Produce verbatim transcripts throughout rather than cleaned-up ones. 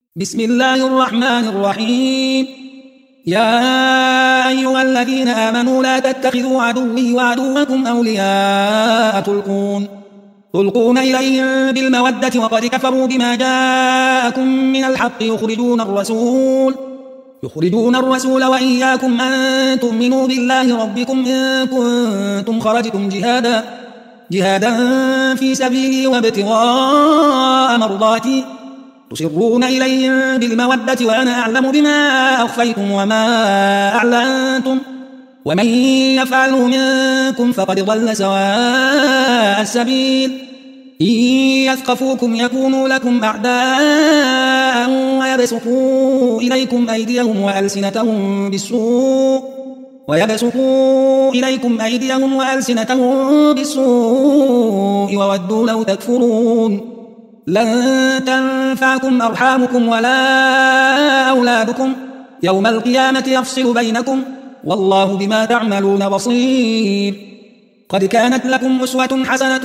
بسم الله الرحمن الرحيم. يا أيها الذين آمنوا لا تتخذوا عدوي وعدوكم أولياء تلقون تلقون إليهم بالمودة وقد كفروا بما جاءكم من الحق يخرجون الرسول يخرجون الرسول وإياكم أن تؤمنوا بالله ربكم إن كنتم خرجتم جهادا جهادا في سبيلي وابتغاء مرضاتي تسرون إليهم بالمودة وأنا أعلم بما أخفيتم وما أعلنتم ومن يفعله منكم فقد ضل سواء السبيل. إن يثقفوكم يكونوا لكم أعداء ويبسطوا إليكم أيديهم وألسنتهم بالسوء ويبسطوا إليكم أيديهم وألسنتهم بالسوء وودوا لو تكفرون. لن تنفعكم أرحامكم ولا أولادكم يوم القيامة يفصل بينكم والله بما تعملون بصير. قد كانت لكم أسوة حسنة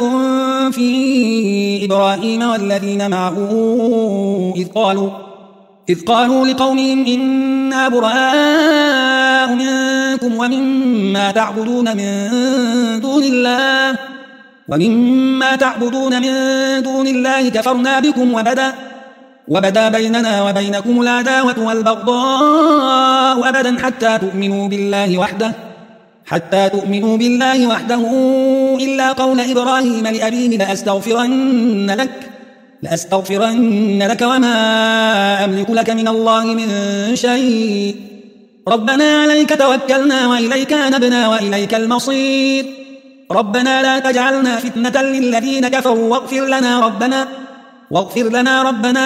في إبراهيم والذين معه إذ قالوا إذ قالوا لقومهم إنا براء منكم ومما تعبدون من دون الله ومما تعبدون من دون الله كفرنا بكم وبدا وبدا بيننا وبينكم العداوة والبغضاء أبدا حتى تؤمنوا بالله وحده حتى تؤمنوا بالله وحده إلا قول إبراهيم لأبيه لأستغفرن لك لأستغفرن لك وما أملك لك من الله من شيء ربنا عليك توكلنا وإليك أنبنا وإليك المصير ربنا لا تجعلنا فتنة للذين كفروا واغفر لنا ربنا واغفر لنا ربنا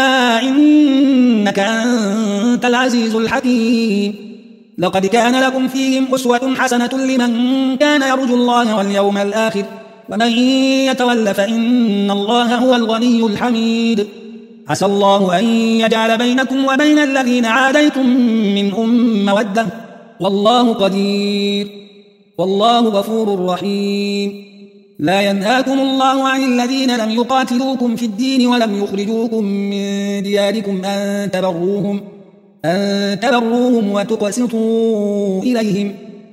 إنك أنت العزيز الحكيم. لقد كان لكم فيهم أسوة حسنة لمن كان يرجو الله واليوم الآخر ومن يتول فإن الله هو الغني الحميد. عسى الله أن يجعل بينكم وبين الذين عاديتم منهم مودة والله قدير والله غفور رحيم. لا ينهاكم الله عن الذين لم يقاتلوكم في الدين ولم يخرجوكم من دياركم أن تبروهم أن تبروهم وتقسطوا إليهم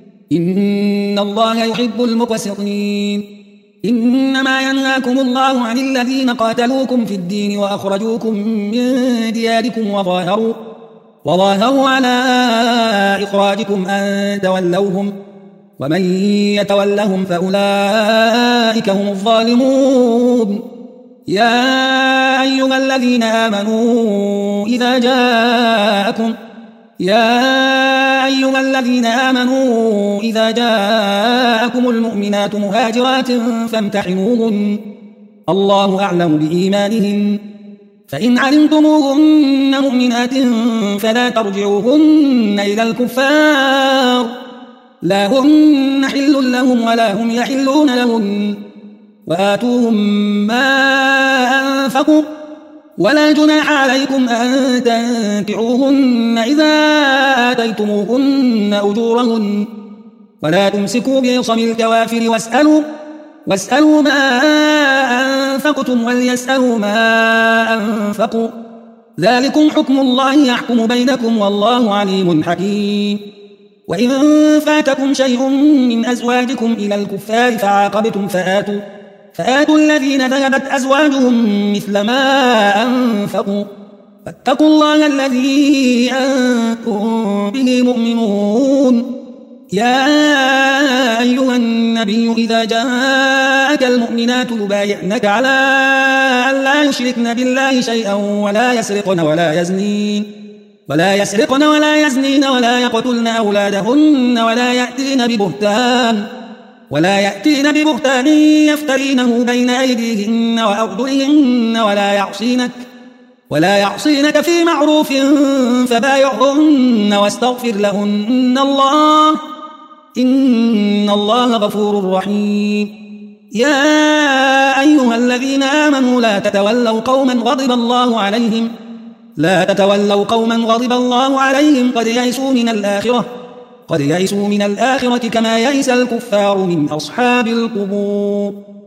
إن الله يحب المقسطين. إنما ينهاكم الله عن الذين قاتلوكم في الدين وأخرجوكم من دياركم وظاهروا وظاهروا على إخراجكم أن تولوهم ومن يتولهم فأولئك هم الظالمون. يا أيها الذين آمنوا إذا جاءكم يا أيها الذين آمنوا إذا جاءكم المؤمنات مهاجرات فامتحنوهن الله أعلم بإيمانهن فإن علمتموهن مؤمنات فلا ترجعوهن إلى الكفار لا هن حل لهم ولا هم يحلون لهم وآتوهم ما أنفقوا ولا جناح عليكم أن تنكحوهن إذا آتيتموهن أجورهن ولا تمسكوا بعصم الكوافر واسألوا واسألوا ما أنفقتم وليسألوا ما أنفقوا ذلكم حكم الله يحكم بينكم والله عليم حكيم. وإن فاتكم شيء من أزواجكم إلى الكفار فعاقبتم فآتوا فآتوا الذين ذهبت أزواجهم مثل ما أنفقوا فاتقوا الله الذي أنتم به مؤمنون. يا أيها النبي إذا جاءك المؤمنات يبايعنك على أن لا يشركن بالله شيئا ولا يسرقن ولا يزنين ولا يسرقن ولا يزنين ولا يقتلن أولادهن ولا يأتين ببهتان ولا يأتين ببهتان يفترينه بين أيديهن وأرجلهن ولا يعصينك ولا يعصينك في معروف فبايعهن واستغفر لهن الله إن الله غفور رحيم. يا أيها الذين آمنوا لا تتولوا قوما غضب الله عليهم لا تتولوا قوما غضب الله عليهم قد يئسوا من الآخرة قد يئسوا من الآخرة كما يئس الكفار من أصحاب القبور.